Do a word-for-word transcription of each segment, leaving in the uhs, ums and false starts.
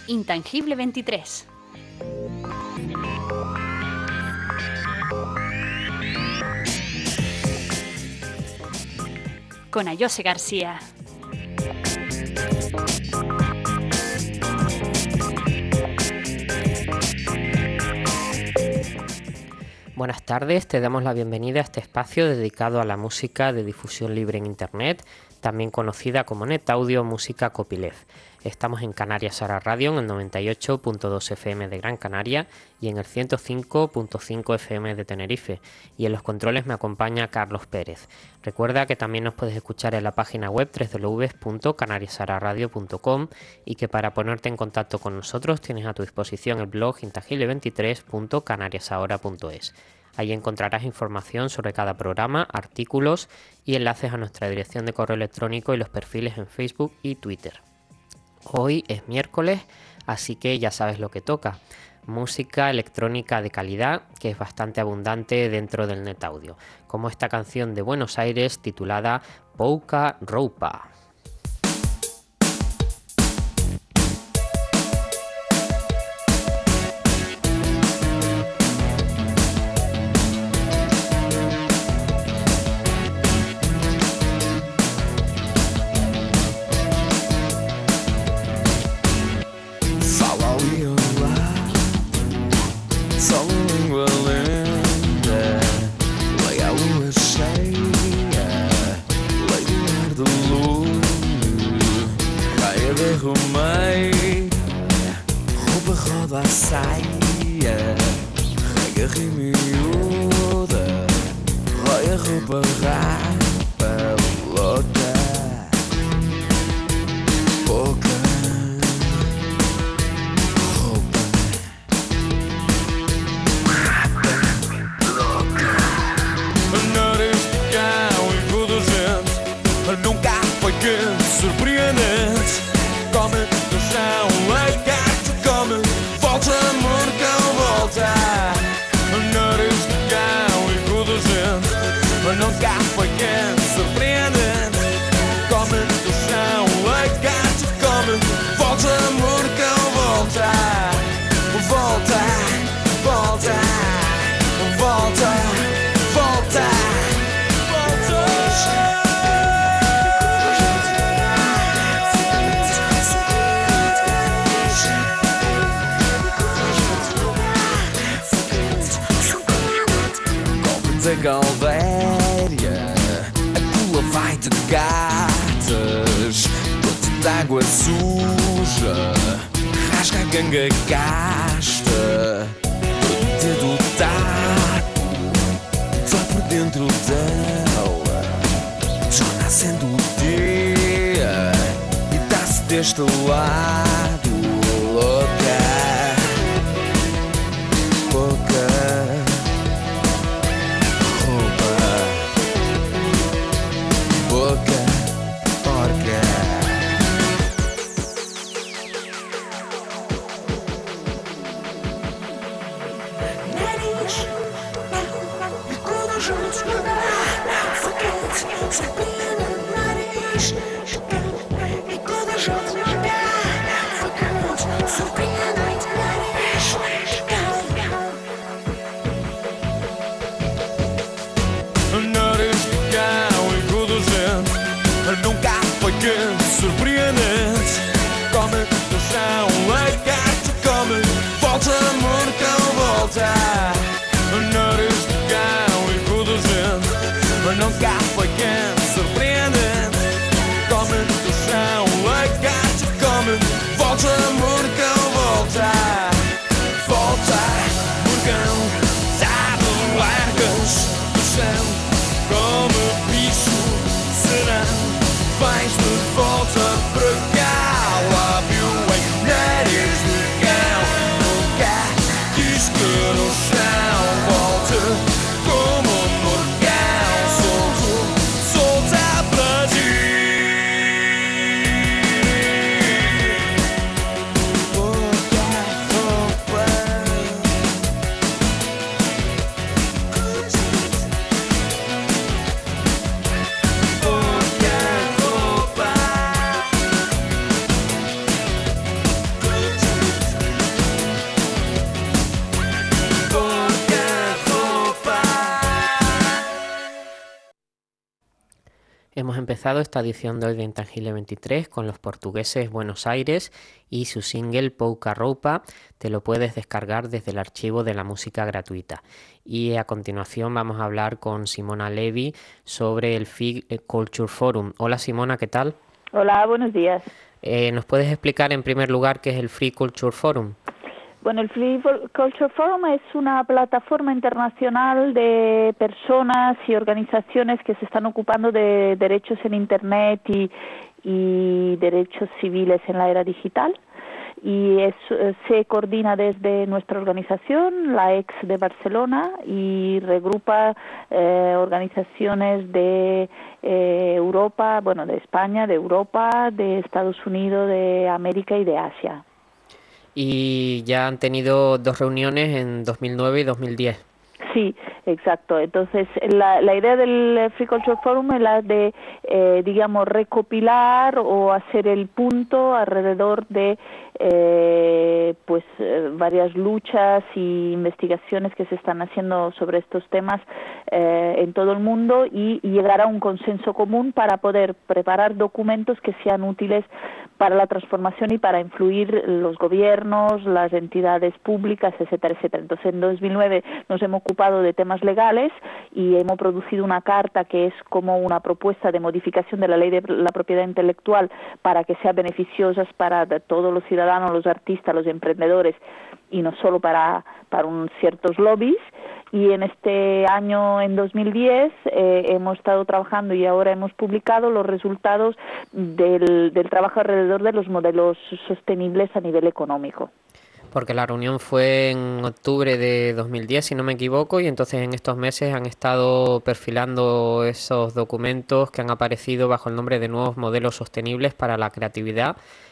Intangible veintitrés. Con Ayose García. Buenas tardes, te damos la bienvenida a este espacio dedicado a la música de difusión libre en Internet, también conocida como NetAudio Música Copyleft. Estamos en Canarias Ahora Radio en el noventa y ocho punto dos F M de Gran Canaria y en el ciento cinco punto cinco F M de Tenerife, y en los controles me acompaña Carlos Pérez. Recuerda que también nos puedes escuchar en la página web doble u doble u doble u punto canarias ahora radio punto com y que para ponerte en contacto con nosotros tienes a tu disposición el blog intangible veintitrés punto canarias ahora punto es. Ahí encontrarás información sobre cada programa, artículos y enlaces a nuestra dirección de correo electrónico y los perfiles en Facebook y Twitter. Hoy es miércoles, así que ya sabes lo que toca. Música electrónica de calidad, que es bastante abundante dentro del NetAudio, como esta canción de Buenos Aires titulada Pouca Roupa. A Galvéria, a pula vai de gatas, gota de água suja, rasga a ganga gasta, o dedo taco, vai por dentro dela, já nascendo o dia, e dá-se deste lado, louca, louca. Surpreendente, come no chão, lagarto come, volta amor, cão volta. Nariz de cão e recrudescente, mas nunca foi quente. Surpreendente, Hemos empezado esta edición de hoy de Intangible veintitrés con los portugueses Buenos Aires y su single Pouca Roupa. Te lo puedes descargar desde el archivo de la música gratuita. Y a continuación vamos a hablar con Simona Levi sobre el Free Culture Forum. Hola Simona, ¿qué tal? Hola, buenos días. Eh, ¿Nos puedes explicar en primer lugar qué es el Free Culture Forum? Bueno, el Free Culture Forum es una plataforma internacional de personas y organizaciones que se están ocupando de derechos en Internet y, y derechos civiles en la era digital. Y es, se coordina desde nuestra organización, la E X de Barcelona, y regrupa eh, organizaciones de eh, Europa, bueno, de España, de Europa, de Estados Unidos, de América y de Asia. Y ya han tenido dos reuniones en dos mil nueve y dos mil diez. Sí, exacto. Entonces, la, la idea del Free Culture Forum es la de, eh, digamos, recopilar o hacer el punto alrededor de eh, pues eh, varias luchas y investigaciones que se están haciendo sobre estos temas eh, en todo el mundo y, y llegar a un consenso común para poder preparar documentos que sean útiles para la transformación y para influir los gobiernos, las entidades públicas, etcétera, etcétera. Entonces, en dos mil nueve nos hemos ocupado de temas legales y hemos producido una carta que es como una propuesta de modificación de la ley de la propiedad intelectual para que sea beneficiosa para todos los ciudadanos, los artistas, los emprendedores y no solo para, para un ciertos lobbies. Y en este año, en dos mil diez, eh, hemos estado trabajando y ahora hemos publicado los resultados del, del trabajo alrededor de los modelos sostenibles a nivel económico. Porque la reunión fue en octubre de dos mil diez, si no me equivoco, y entonces en estos meses han estado perfilando esos documentos que han aparecido bajo el nombre de nuevos modelos sostenibles para la creatividad.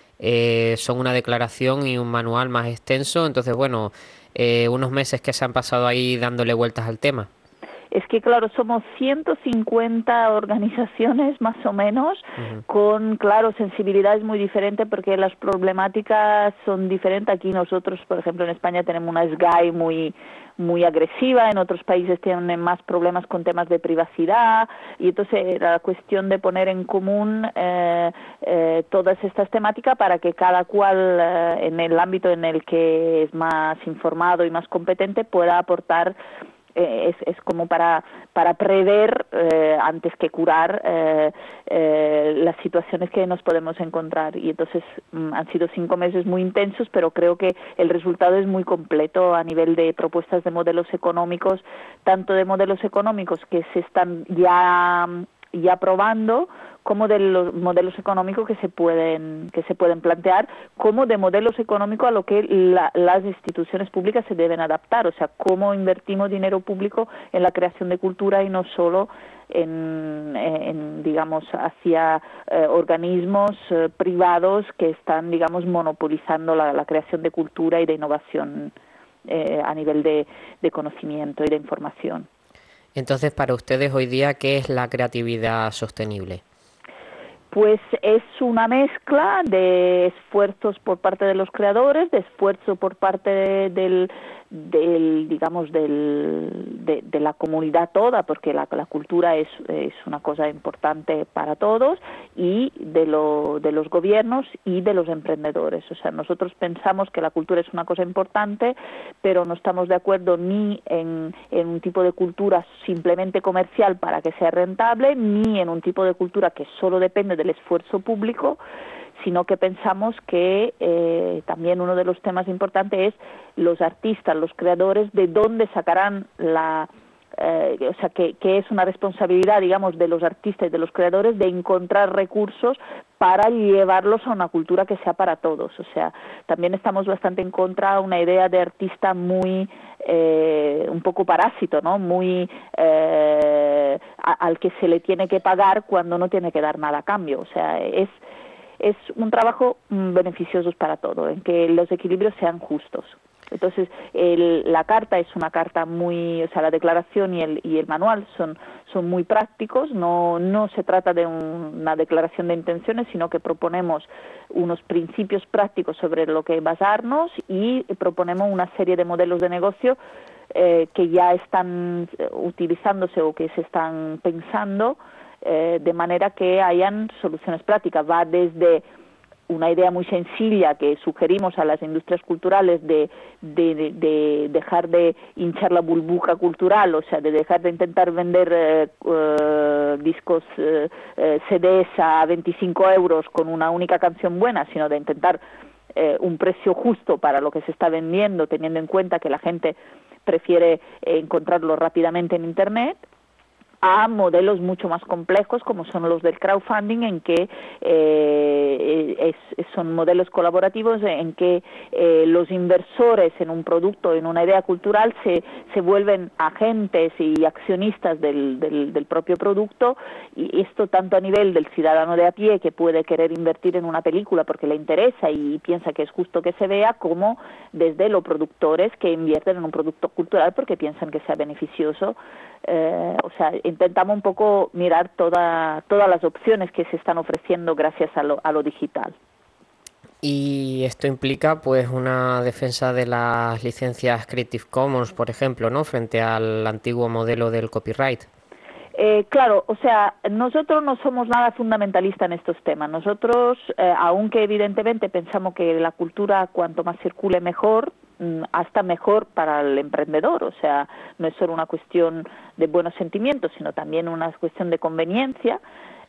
Eh, son una declaración y un manual más extenso, entonces bueno, eh, unos meses que se han pasado ahí dándole vueltas al tema. Es que, claro, somos ciento cincuenta organizaciones más o menos, uh-huh. con, claro, sensibilidades muy diferentes porque las problemáticas son diferentes. Aquí nosotros, por ejemplo, en España tenemos una S G A I muy muy agresiva, en otros países tienen más problemas con temas de privacidad, y entonces era la cuestión de poner en común eh, eh, todas estas temáticas para que cada cual eh, en el ámbito en el que es más informado y más competente pueda aportar. Eh, es, es como para para prever eh, antes que curar eh, eh, las situaciones que nos podemos encontrar. Y entonces mm, han sido cinco meses muy intensos, pero creo que el resultado es muy completo a nivel de propuestas de modelos económicos, tanto de modelos económicos que se están ya ya probando, como de los modelos económicos que se pueden que se pueden plantear, como de modelos económicos a lo que la, las instituciones públicas se deben adaptar, o sea, cómo invertimos dinero público en la creación de cultura y no solo en, en digamos, hacia eh, organismos eh, privados que están, digamos, monopolizando la, la creación de cultura y de innovación eh, a nivel de, de conocimiento y de información. Entonces, para ustedes hoy día, ¿qué es la creatividad sostenible? Pues es una mezcla de esfuerzos por parte de los creadores, de esfuerzo por parte de, del, del, digamos, del, de, de la comunidad toda, porque la, la cultura es, es una cosa importante para todos, y de, lo, de los gobiernos y de los emprendedores. O sea, nosotros pensamos que la cultura es una cosa importante, pero no estamos de acuerdo ni en, en un tipo de cultura simplemente comercial para que sea rentable, ni en un tipo de cultura que solo depende del esfuerzo público, sino que pensamos que eh, también uno de los temas importantes es los artistas, los creadores, de dónde sacarán la... Eh, o sea, que, que es una responsabilidad, digamos, de los artistas y de los creadores de encontrar recursos para llevarlos a una cultura que sea para todos. O sea, también estamos bastante en contra de una idea de artista muy, eh, un poco parásito, ¿no? Muy eh, a, al que se le tiene que pagar cuando no tiene que dar nada a cambio. O sea, es es un trabajo mm, beneficioso para todo, en que los equilibrios sean justos. Entonces, el, la carta es una carta muy, o sea, la declaración y el, y el manual son, son muy prácticos, no, no se trata de un, una declaración de intenciones, sino que proponemos unos principios prácticos sobre lo que basarnos y proponemos una serie de modelos de negocio eh, que ya están utilizándose o que se están pensando eh, de manera que hayan soluciones prácticas. Va desde una idea muy sencilla que sugerimos a las industrias culturales de, de, de, de dejar de hinchar la burbuja cultural, o sea, de dejar de intentar vender eh, eh, discos eh, eh, C Ds a veinticinco euros con una única canción buena, sino de intentar eh, un precio justo para lo que se está vendiendo, teniendo en cuenta que la gente prefiere eh, encontrarlo rápidamente en Internet, a modelos mucho más complejos como son los del crowdfunding, en que eh, es, son modelos colaborativos en que eh, los inversores en un producto, en una idea cultural, se, se vuelven agentes y accionistas del, del, del propio producto, y esto tanto a nivel del ciudadano de a pie que puede querer invertir en una película porque le interesa y piensa que es justo que se vea, como desde los productores que invierten en un producto cultural porque piensan que sea beneficioso. Eh, o sea, intentamos un poco mirar toda, todas las opciones que se están ofreciendo gracias a lo, a lo digital. Y esto implica pues una defensa de las licencias Creative Commons, por ejemplo, ¿no?, frente al antiguo modelo del copyright. Eh, claro, o sea, nosotros no somos nada fundamentalistas en estos temas. Nosotros, eh, aunque evidentemente pensamos que la cultura cuanto más circule mejor, hasta mejor para el emprendedor, o sea, no es solo una cuestión de buenos sentimientos, sino también una cuestión de conveniencia.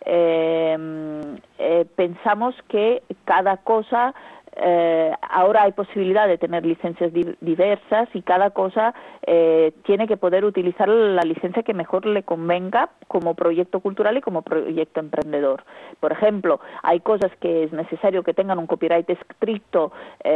Eh, eh, pensamos que cada cosa, eh, ahora hay posibilidad de tener licencias di diversas y cada cosa eh, tiene que poder utilizar la licencia que mejor le convenga como proyecto cultural y como proyecto emprendedor. Por ejemplo, hay cosas que es necesario que tengan un copyright estricto.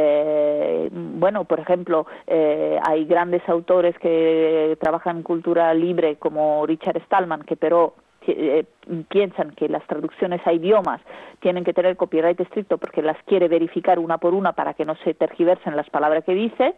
Eh, bueno, por ejemplo, eh, hay grandes autores que trabajan en cultura libre como Richard Stallman, que pero Eh, piensan que las traducciones a idiomas tienen que tener copyright estricto porque las quiere verificar una por una para que no se tergiversen las palabras que dice.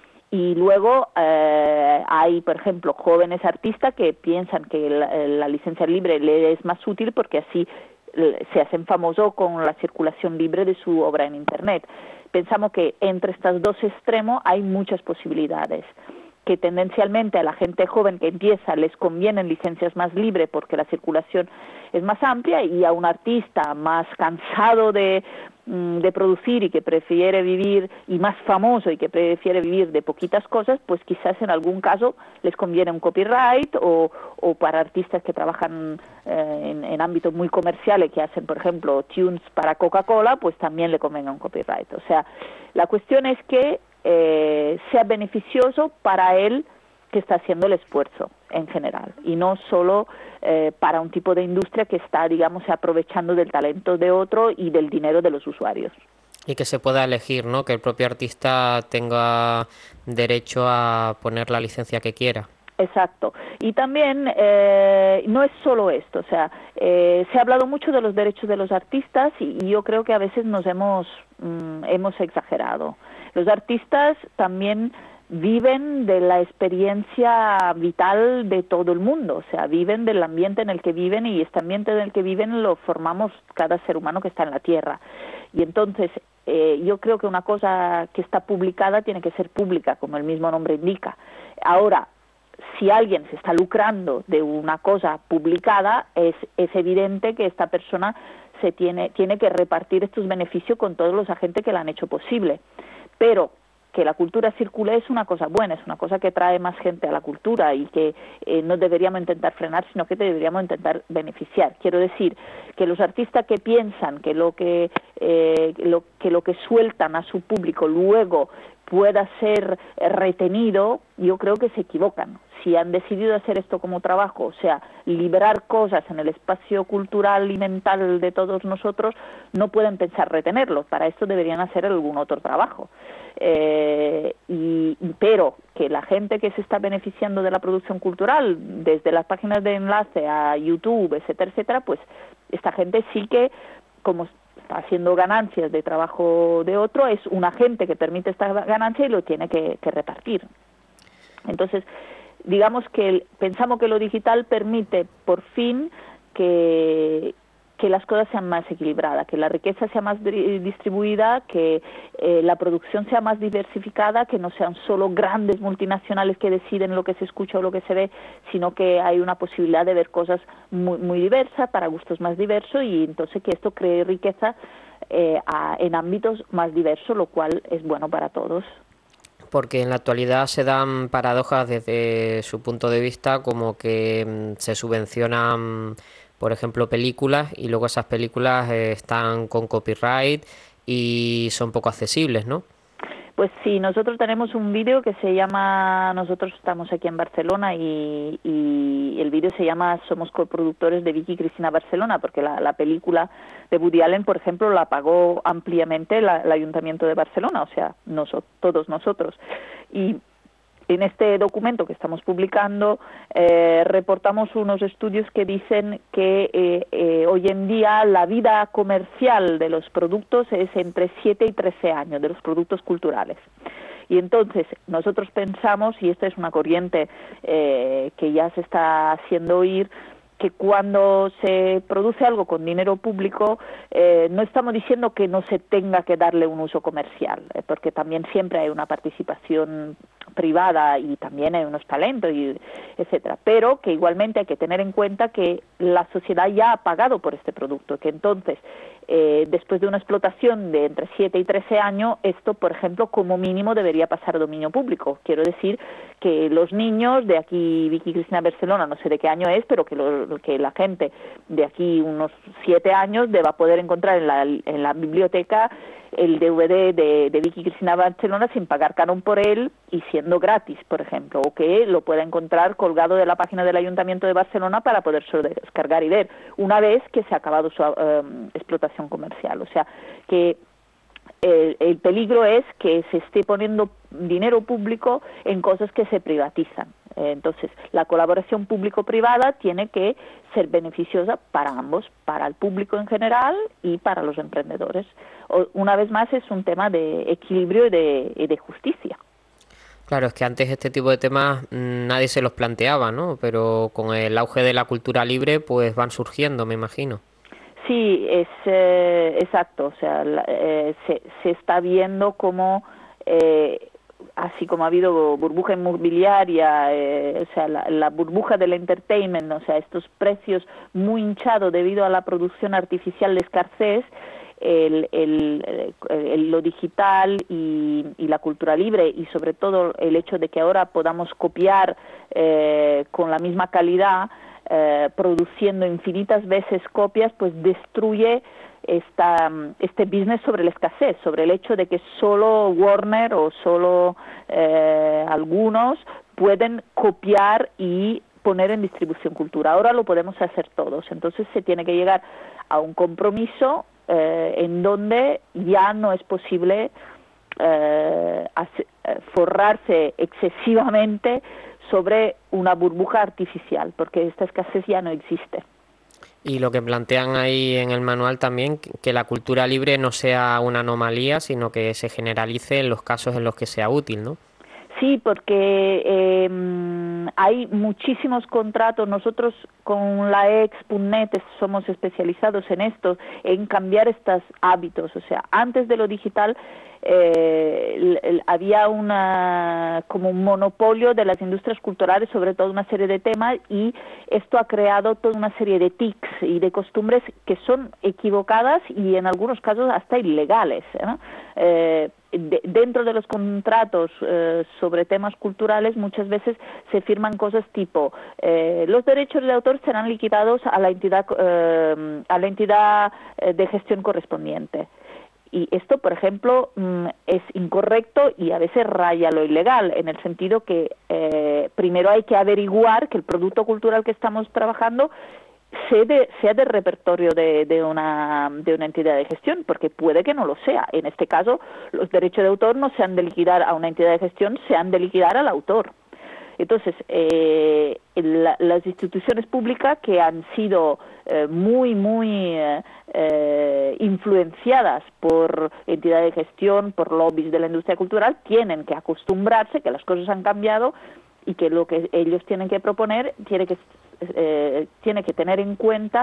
Y luego eh, hay, por ejemplo, jóvenes artistas que piensan que la, la licencia libre le es más útil porque así se hacen famosos con la circulación libre de su obra en Internet. Pensamos que entre estos dos extremos hay muchas posibilidades, que tendencialmente a la gente joven que empieza les convienen licencias más libres porque la circulación es más amplia, y a un artista más cansado de, de producir y que prefiere vivir, y más famoso y que prefiere vivir de poquitas cosas, pues quizás en algún caso les conviene un copyright, o, o para artistas que trabajan eh, en, en ámbitos muy comerciales, que hacen, por ejemplo, tunes para Coca-Cola, pues también le convenga un copyright. O sea, la cuestión es que Eh, sea beneficioso para él que está haciendo el esfuerzo en general, y no solo eh, para un tipo de industria que está, digamos, aprovechando del talento de otro y del dinero de los usuarios. Y que se pueda elegir, ¿no?, que el propio artista tenga derecho a poner la licencia que quiera. Exacto. Y también eh, no es solo esto, o sea, eh, se ha hablado mucho de los derechos de los artistas, y, y yo creo que a veces nos hemos, mm, hemos exagerado. Los artistas también viven de la experiencia vital de todo el mundo, o sea, viven del ambiente en el que viven, y este ambiente en el que viven lo formamos cada ser humano que está en la Tierra. Y entonces eh, yo creo que una cosa que está publicada tiene que ser pública, como el mismo nombre indica. Ahora, si alguien se está lucrando de una cosa publicada, es, es evidente que esta persona se tiene, tiene que repartir estos beneficios con todos los agentes que la han hecho posible. Pero que la cultura circule es una cosa buena, es una cosa que trae más gente a la cultura, y que eh, no deberíamos intentar frenar, sino que deberíamos intentar beneficiar. Quiero decir que los artistas que piensan que lo que, eh, lo, que lo que sueltan a su público luego pueda ser retenido, yo creo que se equivocan. Si han decidido hacer esto como trabajo, o sea, liberar cosas en el espacio cultural y mental de todos nosotros, no pueden pensar retenerlo. Para esto deberían hacer algún otro trabajo. Eh, y, pero que la gente que se está beneficiando de la producción cultural, desde las páginas de enlace a YouTube, etcétera, etcétera, pues esta gente sí que, como está haciendo ganancias de trabajo de otro, es un agente que permite esta ganancia y lo tiene que, que repartir. Entonces, digamos que el, pensamos que lo digital permite por fin que, que las cosas sean más equilibradas, que la riqueza sea más distribuida, que eh, la producción sea más diversificada, que no sean solo grandes multinacionales que deciden lo que se escucha o lo que se ve, sino que hay una posibilidad de ver cosas muy, muy diversas, para gustos más diversos, y entonces que esto cree riqueza eh, a, en ámbitos más diversos, lo cual es bueno para todos. Porque en la actualidad se dan paradojas desde su punto de vista, como que mm, se subvencionan, por ejemplo, películas, y luego esas películas eh, están con copyright y son poco accesibles, ¿no? Pues sí, nosotros tenemos un vídeo que se llama, nosotros estamos aquí en Barcelona y, y el vídeo se llama Somos coproductores de Vicky Cristina Barcelona, porque la, la película de Woody Allen, por ejemplo, la pagó ampliamente la, el Ayuntamiento de Barcelona, o sea, nosotros, todos nosotros. Y en este documento que estamos publicando eh, reportamos unos estudios que dicen que eh, eh, hoy en día la vida comercial de los productos es entre siete y trece años, de los productos culturales. Y entonces nosotros pensamos, y esta es una corriente eh, que ya se está haciendo oír, que cuando se produce algo con dinero público, eh, no estamos diciendo que no se tenga que darle un uso comercial, eh, porque también siempre hay una participación privada y también hay unos talentos, y etcétera. Pero que igualmente hay que tener en cuenta que la sociedad ya ha pagado por este producto, que entonces, eh, después de una explotación de entre siete y trece años, esto, por ejemplo, como mínimo debería pasar a dominio público. Quiero decir que los niños de aquí, Vicky Cristina Barcelona, no sé de qué año es, pero que, lo, que la gente de aquí unos siete años deba poder encontrar en la, en la biblioteca el D V D de, de Vicky Cristina Barcelona sin pagar canon por él y siendo gratis, por ejemplo, o que lo pueda encontrar colgado de la página del Ayuntamiento de Barcelona para poder descargar y ver una vez que se ha acabado su um, explotación comercial. O sea, que el, el peligro es que se esté poniendo dinero público en cosas que se privatizan. Entonces, la colaboración público-privada tiene que ser beneficiosa para ambos, para el público en general y para los emprendedores. O, una vez más, es un tema de equilibrio y de, y de justicia. Claro, es que antes este tipo de temas mmm, nadie se los planteaba, ¿no? Pero con el auge de la cultura libre, pues van surgiendo, me imagino. Sí, es eh, exacto. O sea, la, eh, se, se está viendo cómo... Eh, así como ha habido burbuja inmobiliaria, eh, o sea, la, la burbuja del entertainment, o sea, estos precios muy hinchados debido a la producción artificial de escasez, el, el, el, lo digital y, y la cultura libre, y sobre todo el hecho de que ahora podamos copiar eh, con la misma calidad, eh, produciendo infinitas veces copias, pues destruye Esta, este business sobre la escasez, sobre el hecho de que solo Warner o solo eh, algunos pueden copiar y poner en distribución cultura. Ahora lo podemos hacer todos, entonces se tiene que llegar a un compromiso eh, en donde ya no es posible eh, hacer, forrarse excesivamente sobre una burbuja artificial, porque esta escasez ya no existe. Y lo que plantean ahí en el manual también, que la cultura libre no sea una anomalía, sino que se generalice en los casos en los que sea útil, ¿no? Sí, porque eh, hay muchísimos contratos. Nosotros con la E X punto net somos especializados en esto, en cambiar estos hábitos. O sea, antes de lo digital eh, el, el, había una como un monopolio de las industrias culturales sobre toda una serie de temas, y esto ha creado toda una serie de tics y de costumbres que son equivocadas y en algunos casos hasta ilegales, ¿no? Eh, de, dentro de los contratos eh, sobre temas culturales muchas veces se firman cosas tipo eh, los derechos de autor serán liquidados a la entidad eh, a la entidad de gestión correspondiente. Y esto, por ejemplo, es incorrecto y a veces raya lo ilegal, en el sentido que eh, primero hay que averiguar que el producto cultural que estamos trabajando sea de, sea del repertorio de, de, una, de una entidad de gestión, porque puede que no lo sea. En este caso, los derechos de autor no se han de liquidar a una entidad de gestión, se han de liquidar al autor. Entonces, eh, la, las instituciones públicas que han sido eh, muy, muy eh, eh, influenciadas por entidades de gestión, por lobbies de la industria cultural, tienen que acostumbrarse que las cosas han cambiado y que lo que ellos tienen que proponer tiene que, eh, tiene que tener en cuenta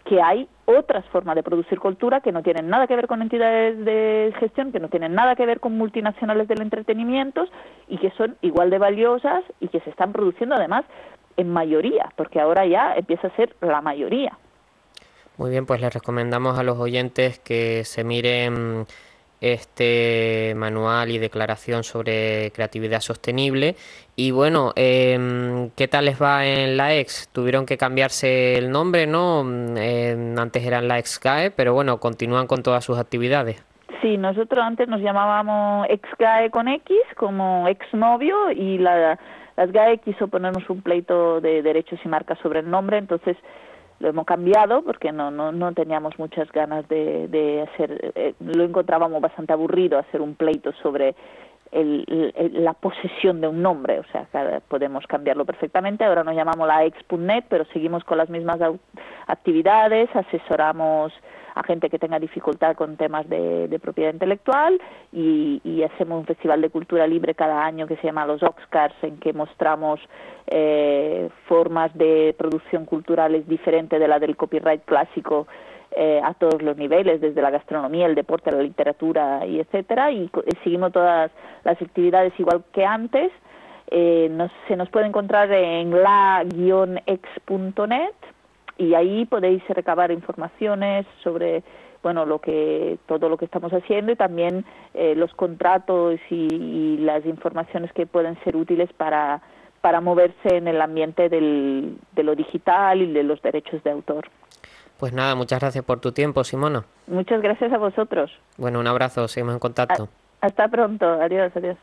que hay otras formas de producir cultura que no tienen nada que ver con entidades de gestión, que no tienen nada que ver con multinacionales del entretenimiento y que son igual de valiosas y que se están produciendo además en mayoría, porque ahora ya empieza a ser la mayoría. Muy bien, pues les recomendamos a los oyentes que se miren este manual y declaración sobre creatividad sostenible. Y bueno, eh, ¿qué tal les va en la Ex? Tuvieron que cambiarse el nombre, ¿no? Eh, antes eran la Ex-GAE, pero bueno, continúan con todas sus actividades. Sí, nosotros antes nos llamábamos Ex-GAE con X, como exnovio, y la, las GAE quiso ponernos un pleito de derechos y marcas sobre el nombre, entonces lo hemos cambiado porque no no no teníamos muchas ganas de, de hacer, eh, lo encontrábamos bastante aburrido hacer un pleito sobre el, el, la posesión de un nombre, o sea, podemos cambiarlo perfectamente. Ahora nos llamamos la ex punto net, pero seguimos con las mismas actividades, asesoramos a gente que tenga dificultad con temas de, de propiedad intelectual y, y hacemos un festival de cultura libre cada año que se llama los Oscars, en que mostramos eh, formas de producción culturales diferentes de la del copyright clásico eh, a todos los niveles, desde la gastronomía, el deporte, la literatura y etcétera, y, y seguimos todas las actividades igual que antes. Eh, nos, se nos puede encontrar en la guion ex punto net y ahí podéis recabar informaciones sobre, bueno, lo que todo lo que estamos haciendo y también eh, los contratos y, y las informaciones que pueden ser útiles para para moverse en el ambiente del, de lo digital y de los derechos de autor. Pues nada, muchas gracias por tu tiempo, Simona. Muchas gracias a vosotros. Bueno, un abrazo, seguimos en contacto. A, hasta pronto, adiós, adiós.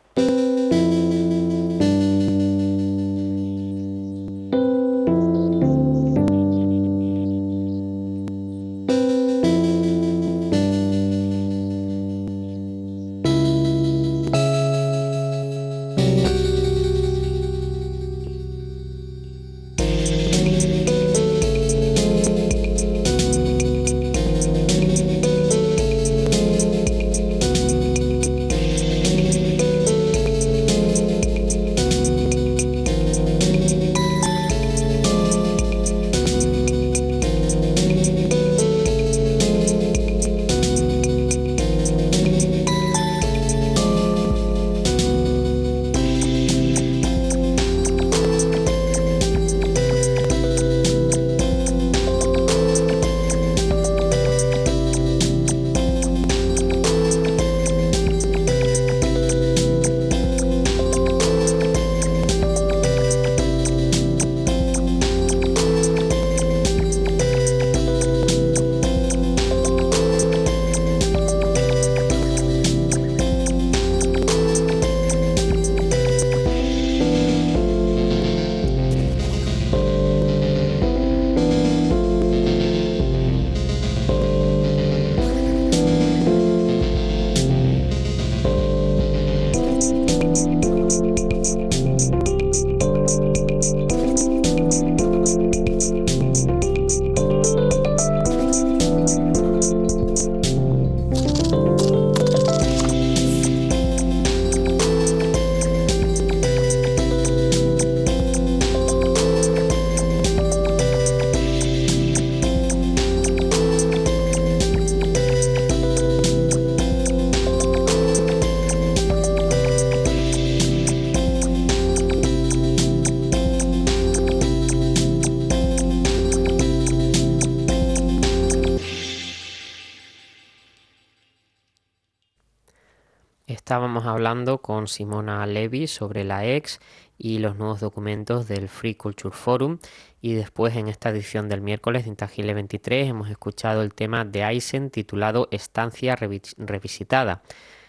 Estábamos hablando con Simona Levi sobre la Ex y los nuevos documentos del Free Culture Forum, y después en esta edición del miércoles de Intangible veintitrés hemos escuchado el tema de Eisen titulado Estancia Revis- Revisitada,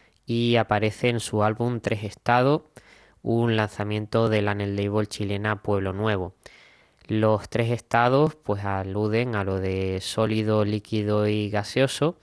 y aparece en su álbum Tres Estados, un lanzamiento de la net label chilena Pueblo Nuevo. Los tres estados pues aluden a lo de sólido, líquido y gaseoso,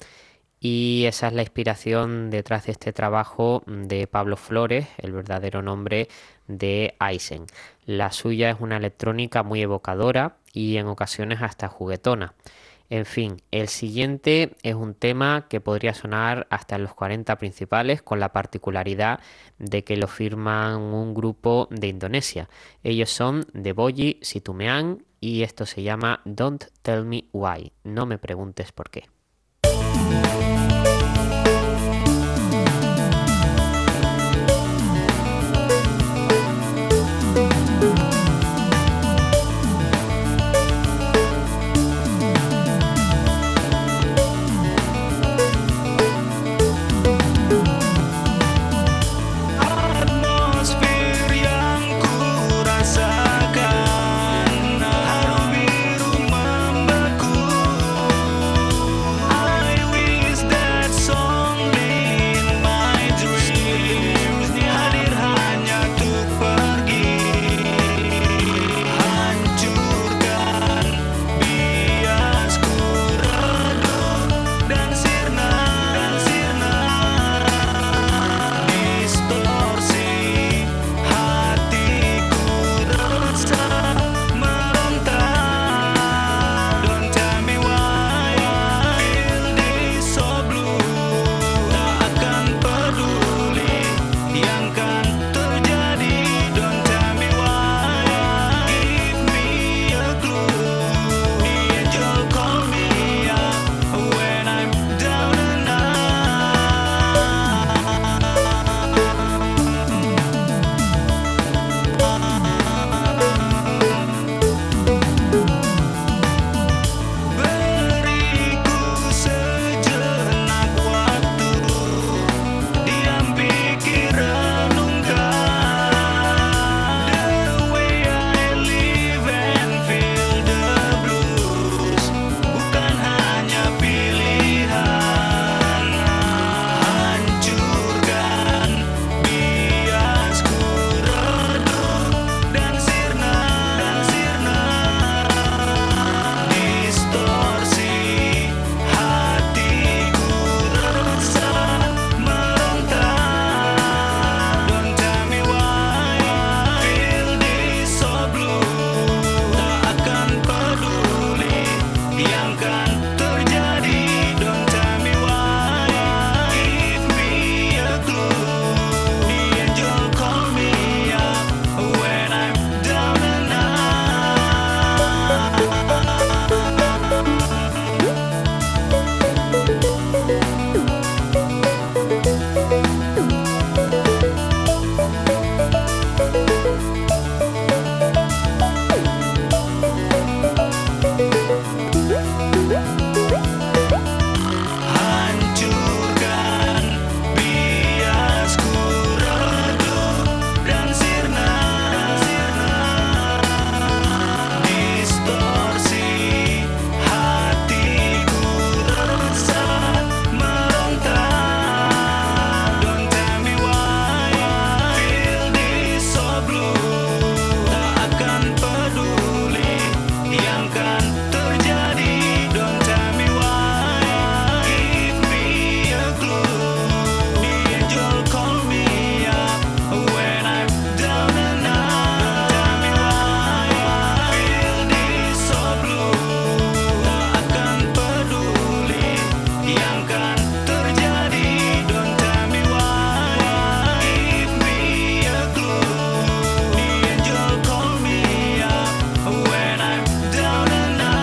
y esa es la inspiración detrás de este trabajo de Pablo Flores, el verdadero nombre de Eisen. La suya es una electrónica muy evocadora y en ocasiones hasta juguetona. En fin, el siguiente es un tema que podría sonar hasta en los cuarenta principales, con la particularidad de que lo firman un grupo de Indonesia. Ellos son The Boyi Situmean y esto se llama Don't Tell Me Why, no me preguntes por qué. Atmosfer yang ku rasakan, haru biru membeku. I wish that someday in my dreams hadir hanya untuk pergi, hancurkan biasku redup dan sirna, dan sirna. Distorsi hatiku resah meronta. Don't tell me why I feel this so blue. Tak akan peduli yang kan terjadi. Don't tell me why. Give me a clue. The angel call me up when I'm down and beriku sejenak waktu, diam pikir renungkan. The way I live and feel the blues bukan hanya pilihan. Hancurkan biasku redup dan sirna, dan sirna. Distorsi hatiku resah meronta. Don't tell me why I feel this so blue. Tak akan peduli yang kan terjadi. Don't tell me why. Give me a clue. The angel call me up when I'm down and out. Hancurkan biasku redup dan sirna, dan sirna. Distorsi hatiku resah meronta. Don't tell me why I feel this so blue. Tak akan peduli yang kan terjadi. Don't tell me why. Give me a clue. The angel call me up when I'm down and out. Tell me why I feel this so blue. Tak akan peduli yang kan terjadi. Don't tell me why. Give me a clue. The angel call me up when I'm down and out.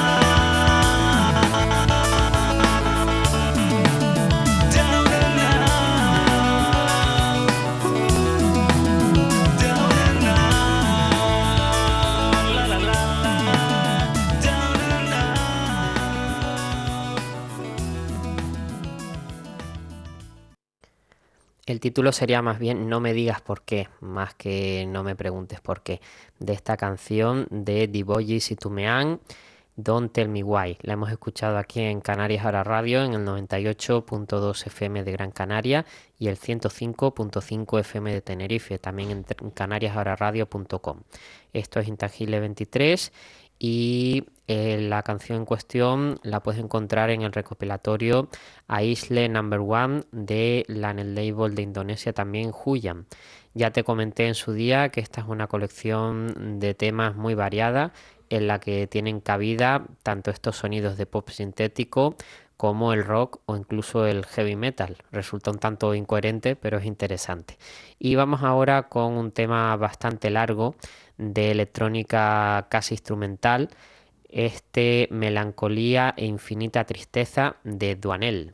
Down and out. Down and out. La la la la. Down and out. El título sería más bien No me digas por qué, más que No me preguntes por qué, de esta canción de The Boys y Tumeán, Don't Tell Me Why. La hemos escuchado aquí en Canarias Ahora Radio, en el noventa y ocho punto dos F M de Gran Canaria y el ciento cinco punto cinco F M de Tenerife, también en canarias ahora radio punto com. Esto es Intangible veintitrés y eh, la canción en cuestión la puedes encontrar en el recopilatorio Aisle Number One de la en el label de Indonesia también Huyan. Ya te comenté en su día que esta es una colección de temas muy variada en la que tienen cabida tanto estos sonidos de pop sintético como el rock o incluso el heavy metal. Resulta un tanto incoherente, pero es interesante. Y vamos ahora con un tema bastante largo de electrónica casi instrumental, este Melancolía e infinita tristeza de Duanel.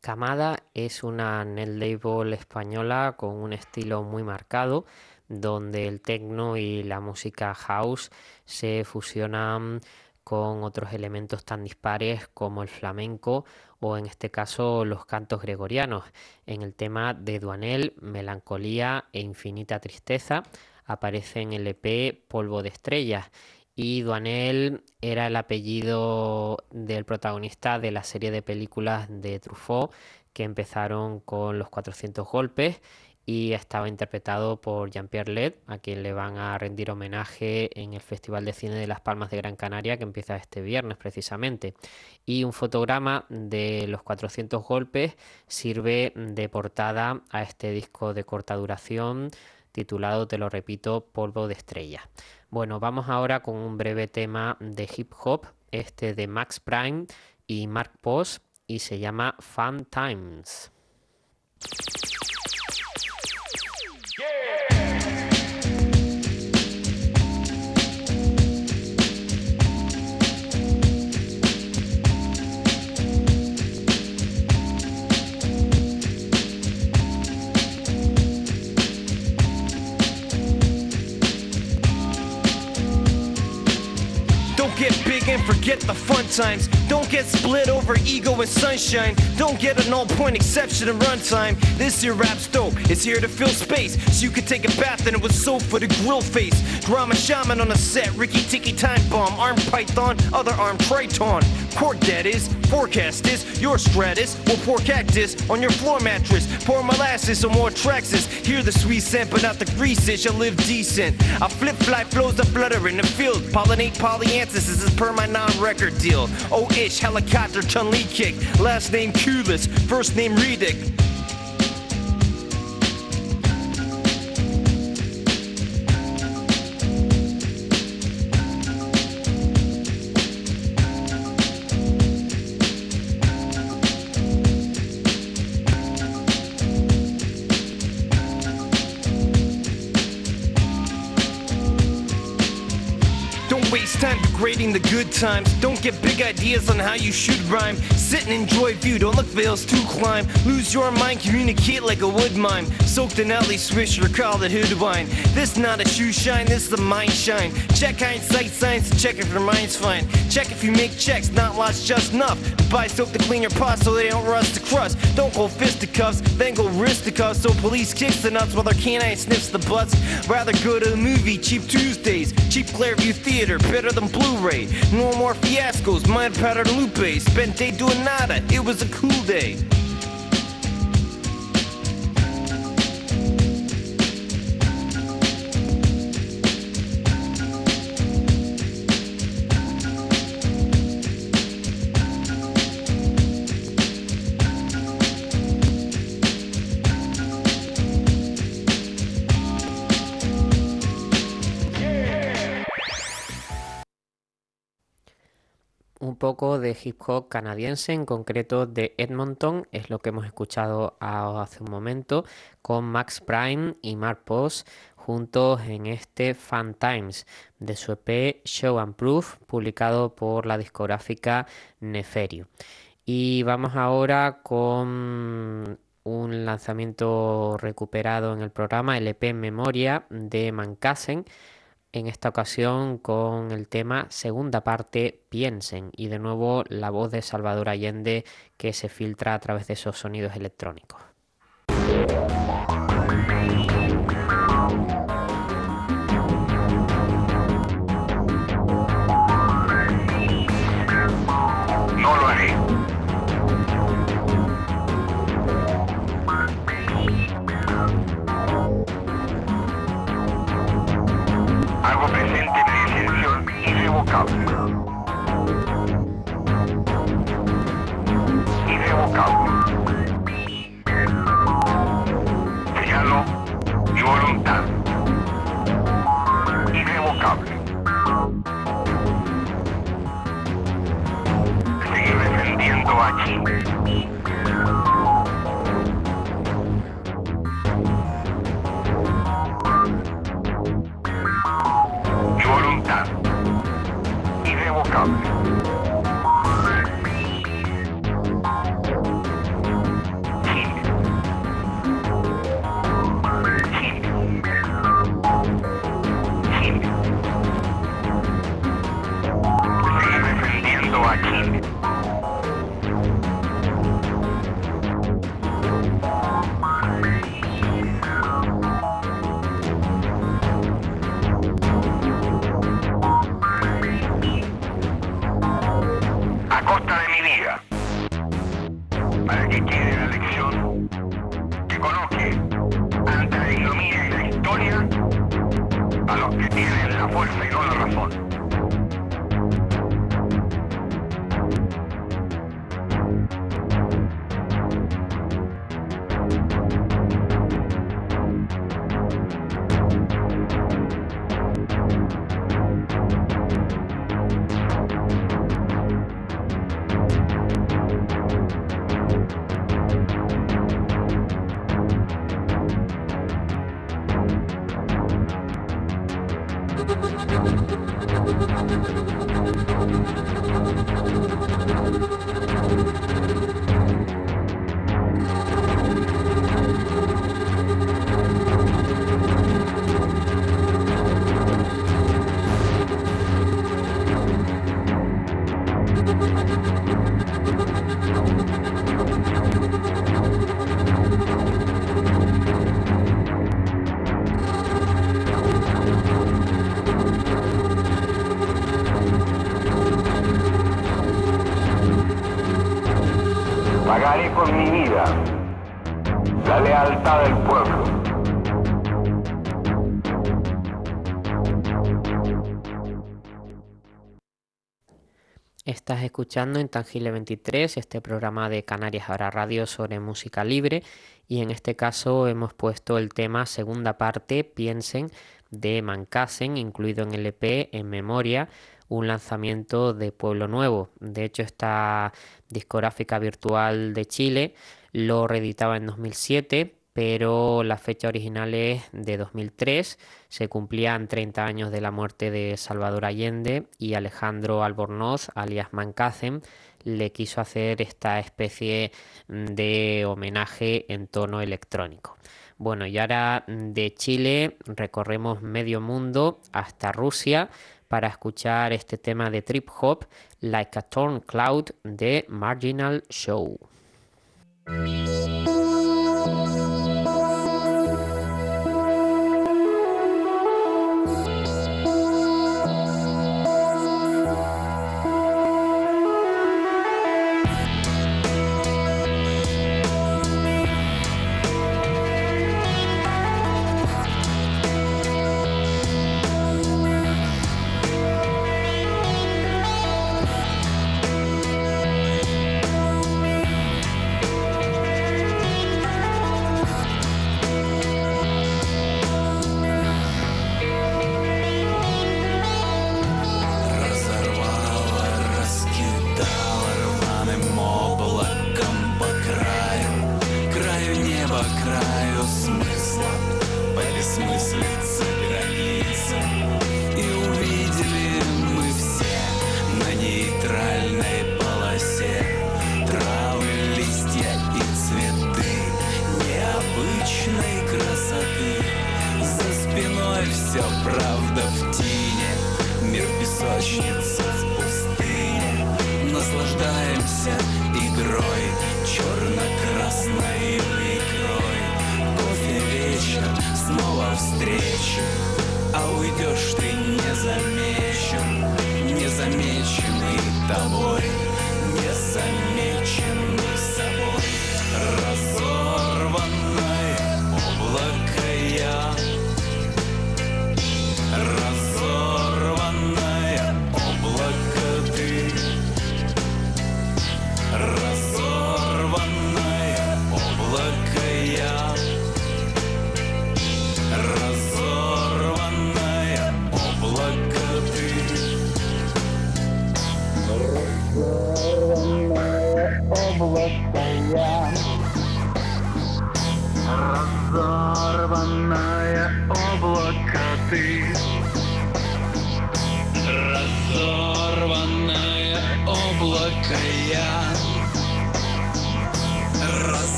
Camada es una net label española con un estilo muy marcado, donde el techno y la música house se fusionan con otros elementos tan dispares como el flamenco o en este caso los cantos gregorianos. En el tema de Duanel, Melancolía e Infinita Tristeza aparece en el E P Polvo de Estrellas. Y Duanel era el apellido del protagonista de la serie de películas de Truffaut que empezaron con Los cuatrocientos golpes y estaba interpretado por Jean-Pierre Let, a quien le van a rendir homenaje en el Festival de Cine de Las Palmas de Gran Canaria, que empieza este viernes precisamente. Y un fotograma de Los cuatrocientos golpes sirve de portada a este disco de corta duración titulado, te lo repito, Polvo de Estrellas. Bueno, vamos ahora con un breve tema de hip hop, este de Max Prime y Mark Post, y se llama Fun Times. Don't get big and forget the fun times. Don't get split over ego and sunshine. Don't get an all-point exception in runtime. This here rap's dope. It's here to fill space, so you can take a bath and it was soap for the grill face. Drama shaman on a set. Ricky Tiki time bomb. Arm python, other arm triton. Pork that is, forecast is. Your stratus will pour cactus on your floor mattress. Pour molasses or more Traxxas. Hear the sweet scent, but not the grease. You'll live decent. I flip fly flows that flutter in the field. Pollinate polyanthus. This is per my non-record deal. Oh-ish, helicopter, Chun-Li kick. Last name Kulis, first name Redick. Waste time degrading the good times. Don't get big ideas on how you should rhyme. Sit and enjoy view, don't look veils to climb. Lose your mind, communicate like a wood mime. Soaked in alley swisher, call it hood wine. This not a shoe shine, this the mind shine. Check hindsight signs, check if your mind's fine. Check if you make checks, not lots just enough. Buy soap to clean your pots so they don't rust the crust. Don't go fisticuffs, then go wristicuffs. So police kicks the nuts while their canine sniffs the butts. Rather go to a movie, cheap Tuesdays. Cheap Clearview Theater, better than Blu-ray. No more fiascos, mind pattern Lupe. Spent day doing nada, it was a cool day. Un poco de hip hop canadiense, en concreto de Edmonton, es lo que hemos escuchado hace un momento, con Max Prime y Mark Post juntos en este Fun Times de su E P Show and Proof, publicado por la discográfica Neferio. Y vamos ahora con un lanzamiento recuperado en el programa, el E P Memoria de Mancasen, en esta ocasión con el tema segunda parte Piensen, y de nuevo la voz de Salvador Allende que se filtra a través de esos sonidos electrónicos. No lo haré. Hago presente mi decisión irrevocable. Irrevocable. Señalo mi voluntad. Irrevocable. Seguir defendiendo a Chile. Mi voluntad. Irrevocable. que tienen la fuerza y no la razón. Pagaré con mi vida la lealtad del pueblo. Estás escuchando Intangible veintitrés, este programa de Canarias Ahora Radio sobre música libre, y en este caso hemos puesto el tema segunda parte, Piensen, de Mancasen, incluido en el E P En Memoria, un lanzamiento de Pueblo Nuevo. De hecho, esta discográfica virtual de Chile lo reeditaba en dos mil siete, pero la fecha original es de dos mil tres. Se cumplían treinta años de la muerte de Salvador Allende y Alejandro Albornoz, alias Mancasen, le quiso hacer esta especie de homenaje en tono electrónico. Bueno, y ahora de Chile recorremos medio mundo hasta Rusia para escuchar este tema de trip hop, Like a Torn Cloud, de Marginal Show.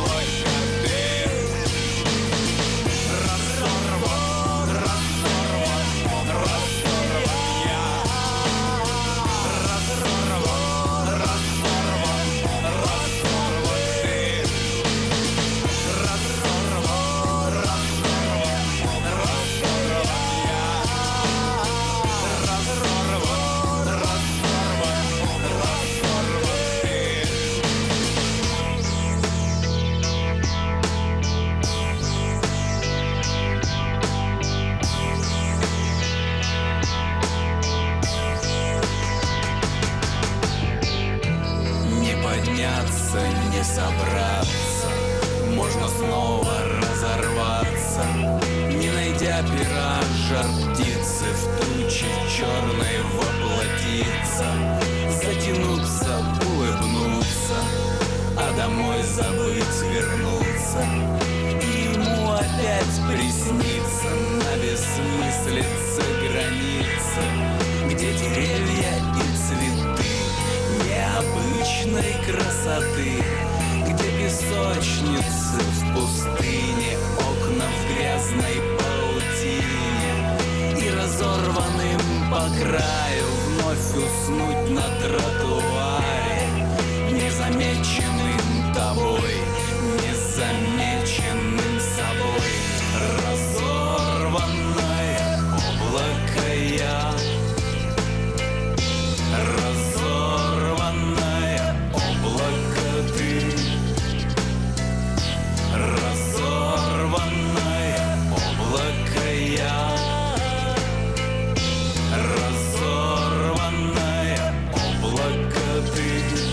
Разорванное облако ты, разорванное собраться, не собраться, можно снова разорваться, не найдя пера, жар птицы в тучи черной воплотиться, затянуться, улыбнуться, а домой забыть вернуться. И ему опять приснится на бессмыслице границы, где деревья и цветы необычной красоты, где песочницы в пустыне, окна в грязной паутине, и разорванным по краю вновь уснуть на тротуаре, незамеченным тобой, незамеченным собой. Разорванное облако я, разорванное облако ты, разорванное облако я, разорванное облако ты.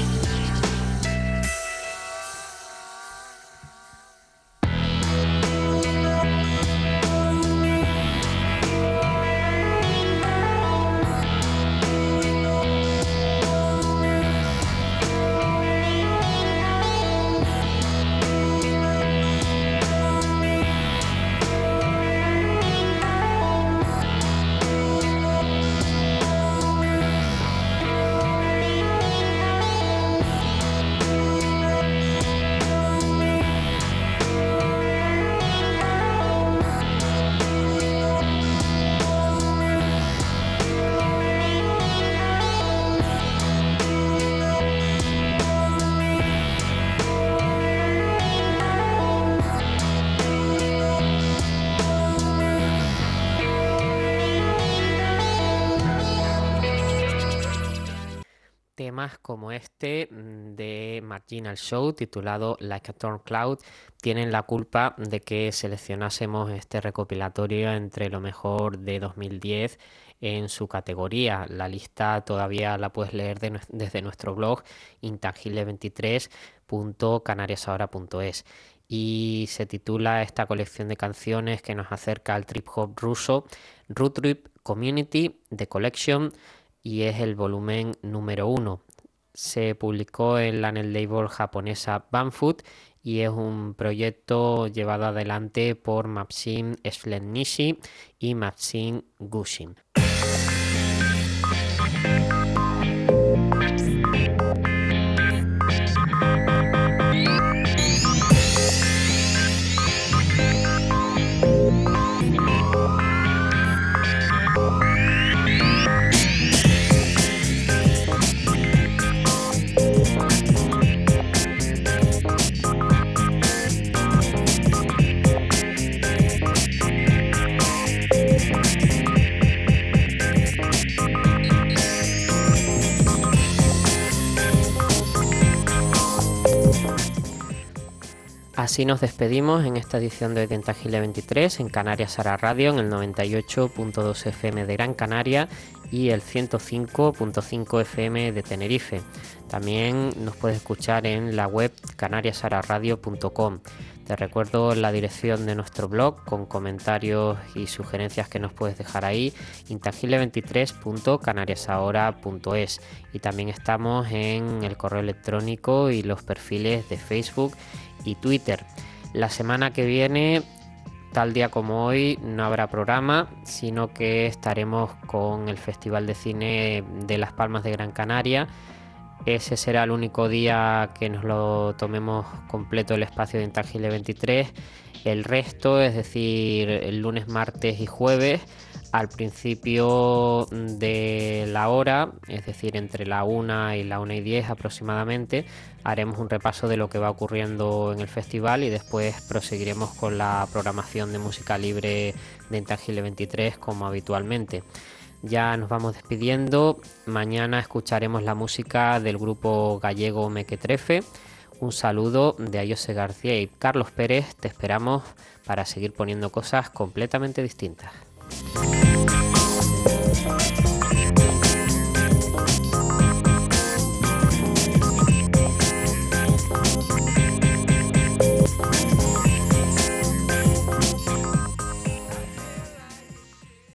Temas como este de Marginal Show, titulado Like a Torn Cloud, tienen la culpa de que seleccionásemos este recopilatorio entre lo mejor de dos mil diez en su categoría. La lista todavía la puedes leer de, desde nuestro blog intangible veintitrés punto canariasahora punto es, y se titula esta colección de canciones que nos acerca al trip hop ruso, Root Trip Community The Collection, y es el volumen número uno. Se publicó en la net label japonesa Banfoot y es un proyecto llevado adelante por Maxim Shlenishi y Maxim Gushin. Así nos despedimos en esta edición de Intangible veintitrés en Canarias Ahora Radio, en el noventa y ocho punto dos F M de Gran Canaria y el ciento cinco punto cinco F M de Tenerife. También nos puedes escuchar en la web canarias ahora radio punto com. Te recuerdo la dirección de nuestro blog con comentarios y sugerencias que nos puedes dejar ahí, intangible veintitrés punto canariasahora punto es, y también estamos en el correo electrónico y los perfiles de Facebook y Twitter. La semana que viene, tal día como hoy, no habrá programa, sino que estaremos con el Festival de Cine de Las Palmas de Gran Canaria. Ese será el único día que nos lo tomemos completo el espacio de Intangible veintitrés. El resto, es decir, el lunes, martes y jueves, al principio de la hora, es decir, entre la una y la una y diez aproximadamente, haremos un repaso de lo que va ocurriendo en el festival y después proseguiremos con la programación de música libre de Intangible veintitrés como habitualmente. Ya nos vamos despidiendo. Mañana escucharemos la música del grupo gallego Mequetrefe. Un saludo de Ayose García y Carlos Pérez. Te esperamos para seguir poniendo cosas completamente distintas.